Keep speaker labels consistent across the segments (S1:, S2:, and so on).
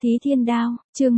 S1: Thí Thiên Đao, chương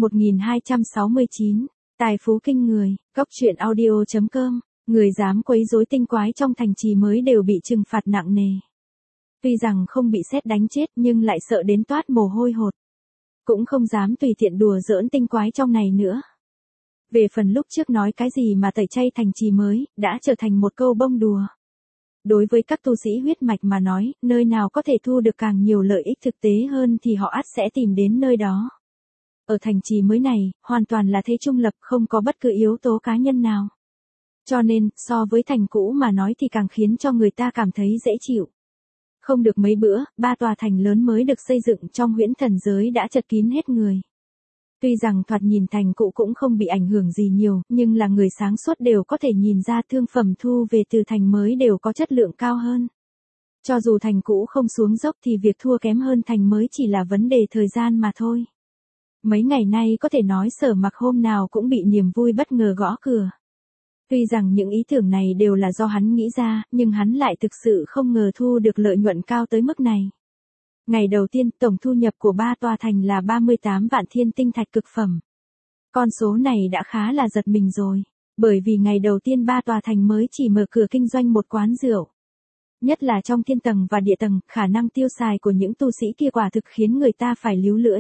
S1: 1269, tài phú kinh người, góc truyện audio.com, người dám quấy rối tinh quái trong thành trì mới đều bị trừng phạt nặng nề. Tuy rằng không bị sét đánh chết nhưng lại sợ đến toát mồ hôi hột. Cũng không dám tùy tiện đùa giỡn tinh quái trong này nữa. Về phần lúc trước nói cái gì mà tẩy chay thành trì mới, đã trở thành một câu bông đùa. Đối với các tu sĩ huyết mạch mà nói, nơi nào có thể thu được càng nhiều lợi ích thực tế hơn thì họ ắt sẽ tìm đến nơi đó. Ở thành trì mới này, hoàn toàn là thế trung lập, không có bất cứ yếu tố cá nhân nào. Cho nên, so với thành cũ mà nói thì càng khiến cho người ta cảm thấy dễ chịu. Không được mấy bữa, 3 tòa thành lớn mới được xây dựng trong huyễn thần giới đã chật kín hết người. Tuy rằng thoạt nhìn thành cũ cũng không bị ảnh hưởng gì nhiều, nhưng là người sáng suốt đều có thể nhìn ra thương phẩm thu về từ thành mới đều có chất lượng cao hơn. Cho dù thành cũ không xuống dốc thì việc thua kém hơn thành mới chỉ là vấn đề thời gian mà thôi. Mấy ngày nay có thể nói Sở Mặc hôm nào cũng bị niềm vui bất ngờ gõ cửa. Tuy rằng những ý tưởng này đều là do hắn nghĩ ra, nhưng hắn lại thực sự không ngờ thu được lợi nhuận cao tới mức này. Ngày đầu tiên, tổng thu nhập của 3 tòa thành là 38 vạn thiên tinh thạch cực phẩm. Con số này đã khá là giật mình rồi, bởi vì ngày đầu tiên 3 tòa thành mới chỉ mở cửa kinh doanh một quán rượu. Nhất là trong thiên tầng và địa tầng, khả năng tiêu xài của những tu sĩ kia quả thực khiến người ta phải líu lưỡi.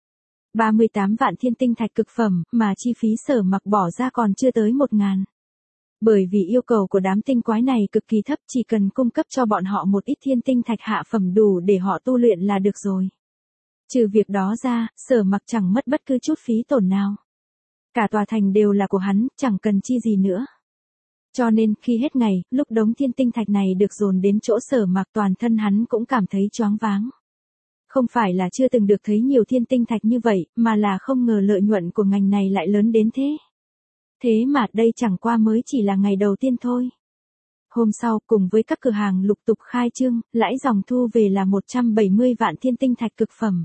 S1: 38 vạn thiên tinh thạch cực phẩm, mà chi phí Sở Mặc bỏ ra còn chưa tới 1.000. Bởi vì yêu cầu của đám tinh quái này cực kỳ thấp, chỉ cần cung cấp cho bọn họ một ít thiên tinh thạch hạ phẩm đủ để họ tu luyện là được rồi. Trừ việc đó ra, Sở Mặc chẳng mất bất cứ chút phí tổn nào. Cả tòa thành đều là của hắn, chẳng cần chi gì nữa. Cho nên, khi hết ngày, lúc đống thiên tinh thạch này được dồn đến chỗ Sở Mặc, toàn thân hắn cũng cảm thấy choáng váng. Không phải là chưa từng được thấy nhiều thiên tinh thạch như vậy, mà là không ngờ lợi nhuận của ngành này lại lớn đến thế. Thế mà đây chẳng qua mới chỉ là ngày đầu tiên thôi. Hôm sau, cùng với các cửa hàng lục tục khai trương, lãi dòng thu về là 170 vạn thiên tinh thạch cực phẩm.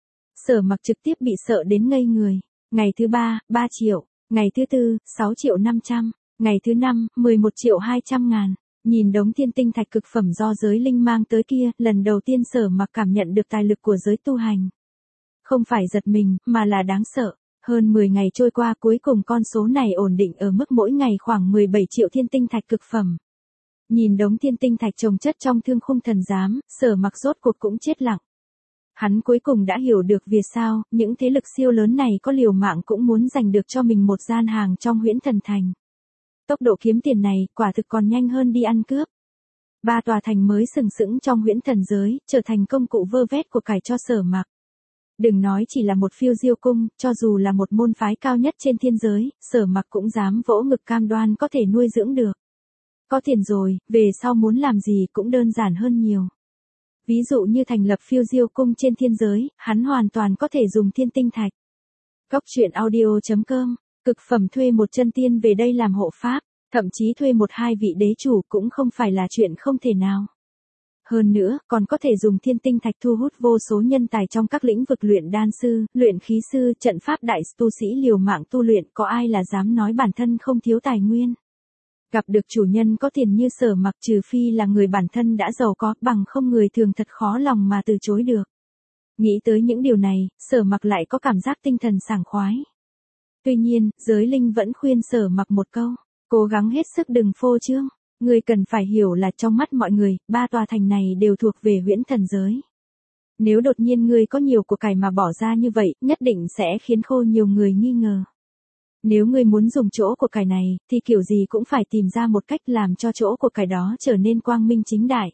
S1: Sở Mặc trực tiếp bị sợ đến ngây người. Ngày thứ 3, 3 triệu. Ngày thứ 4, 6 triệu 500. Ngày thứ 5, 11 triệu 200 ngàn. Nhìn đống thiên tinh thạch cực phẩm do giới linh mang tới kia, lần đầu tiên Sở Mặc cảm nhận được tài lực của giới tu hành. Không phải giật mình, mà là đáng sợ. Hơn 10 ngày trôi qua, cuối cùng con số này ổn định ở mức mỗi ngày khoảng 17 triệu thiên tinh thạch cực phẩm. Nhìn đống thiên tinh thạch chồng chất trong thương khung thần giám, Sở Mặc rốt cuộc cũng chết lặng. Hắn cuối cùng đã hiểu được vì sao, những thế lực siêu lớn này có liều mạng cũng muốn giành được cho mình một gian hàng trong huyễn thần thành. Tốc độ kiếm tiền này, quả thực còn nhanh hơn đi ăn cướp. 3 tòa thành mới sừng sững trong huyễn thần giới, trở thành công cụ vơ vét của cải cho Sở Mặc. Đừng nói chỉ là một phiêu diêu cung, cho dù là một môn phái cao nhất trên thiên giới, Sở Mặc cũng dám vỗ ngực cam đoan có thể nuôi dưỡng được. Có tiền rồi, về sau muốn làm gì cũng đơn giản hơn nhiều. Ví dụ như thành lập phiêu diêu cung trên thiên giới, hắn hoàn toàn có thể dùng thiên tinh thạch. Góc truyện audio.com, cực phẩm thuê một chân tiên về đây làm hộ pháp, thậm chí thuê 1-2 vị đế chủ cũng không phải là chuyện không thể nào. Hơn nữa, còn có thể dùng thiên tinh thạch thu hút vô số nhân tài trong các lĩnh vực luyện đan sư, luyện khí sư, trận pháp đại tu sĩ liều mạng tu luyện, có ai là dám nói bản thân không thiếu tài nguyên. Gặp được chủ nhân có tiền như Sở Mặc, trừ phi là người bản thân đã giàu có, bằng không người thường thật khó lòng mà từ chối được. Nghĩ tới những điều này, Sở Mặc lại có cảm giác tinh thần sảng khoái. Tuy nhiên, giới linh vẫn khuyên Sở Mặc một câu, cố gắng hết sức đừng phô trương. Ngươi cần phải hiểu là trong mắt mọi người, 3 tòa thành này đều thuộc về huyễn thần giới. Nếu đột nhiên ngươi có nhiều của cải mà bỏ ra như vậy, nhất định sẽ khiến nhiều người nghi ngờ. Nếu ngươi muốn dùng chỗ của cải này, thì kiểu gì cũng phải tìm ra một cách làm cho chỗ của cải đó trở nên quang minh chính đại.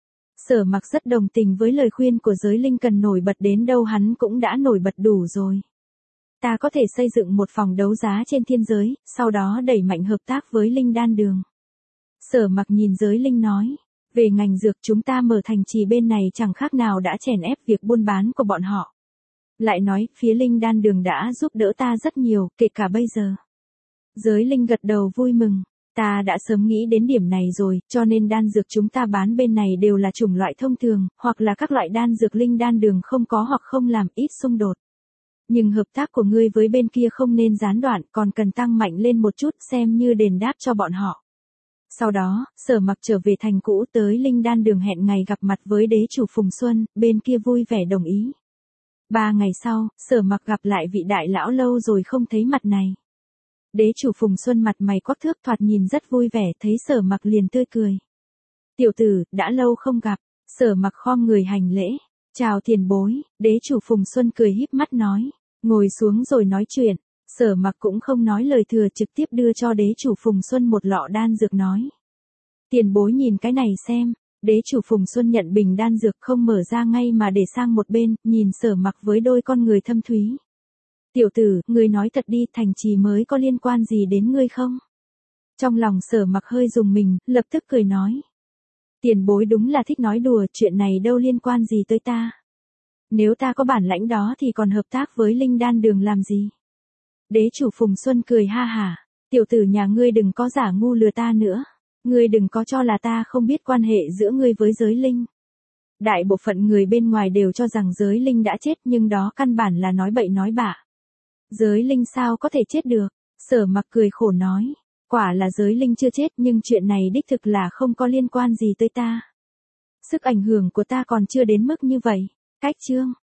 S1: Sở Mặc rất đồng tình với lời khuyên của giới linh, cần nổi bật đến đâu hắn cũng đã nổi bật đủ rồi. Ta có thể xây dựng một phòng đấu giá trên thiên giới, sau đó đẩy mạnh hợp tác với linh đan đường. Sở Mặc nhìn giới linh nói, về ngành dược chúng ta mở thành trì bên này chẳng khác nào đã chèn ép việc buôn bán của bọn họ. Lại nói, phía linh đan đường đã giúp đỡ ta rất nhiều, kể cả bây giờ. Giới linh gật đầu vui mừng, ta đã sớm nghĩ đến điểm này rồi, cho nên đan dược chúng ta bán bên này đều là chủng loại thông thường, hoặc là các loại đan dược linh đan đường không có hoặc không làm, ít xung đột. Nhưng hợp tác của ngươi với bên kia không nên gián đoạn, còn cần tăng mạnh lên một chút xem như đền đáp cho bọn họ. Sau đó, Sở Mặc trở về thành cũ, tới linh đan đường hẹn ngày gặp mặt với đế chủ Phùng Xuân, bên kia vui vẻ đồng ý. 3 ngày sau, Sở Mặc gặp lại vị đại lão lâu rồi không thấy mặt này. Đế chủ Phùng Xuân mặt mày quắc thước thoạt nhìn rất vui vẻ, thấy Sở Mặc liền tươi cười. Tiểu tử, đã lâu không gặp. Sở Mặc khom người hành lễ. Chào tiền bối. Đế chủ Phùng Xuân cười híp mắt nói. Ngồi xuống rồi nói chuyện. Sở Mặc cũng không nói lời thừa, trực tiếp đưa cho đế chủ Phùng Xuân một lọ đan dược nói. Tiền bối nhìn cái này xem. Đế chủ Phùng Xuân nhận bình đan dược không mở ra ngay mà để sang một bên, nhìn Sở Mặc với đôi con người thâm thúy. Tiểu tử, ngươi nói thật đi, thành trì mới có liên quan gì đến ngươi không? Trong lòng Sở Mặc hơi rùng mình, lập tức cười nói. Tiền bối đúng là thích nói đùa, chuyện này đâu liên quan gì tới ta. Nếu ta có bản lãnh đó thì còn hợp tác với Linh Đan Đường làm gì? Đế chủ Phùng Xuân cười ha hả. Tiểu tử nhà ngươi đừng có giả ngu lừa ta nữa. Ngươi đừng có cho là ta không biết quan hệ giữa ngươi với giới linh. Đại bộ phận người bên ngoài đều cho rằng giới linh đã chết, nhưng đó căn bản là nói bậy nói bạ. Giới linh sao có thể chết được? Sở Mặc cười khổ nói. Quả là giới linh chưa chết, nhưng chuyện này đích thực là không có liên quan gì tới ta. Sức ảnh hưởng của ta còn chưa đến mức như vậy. Cách chương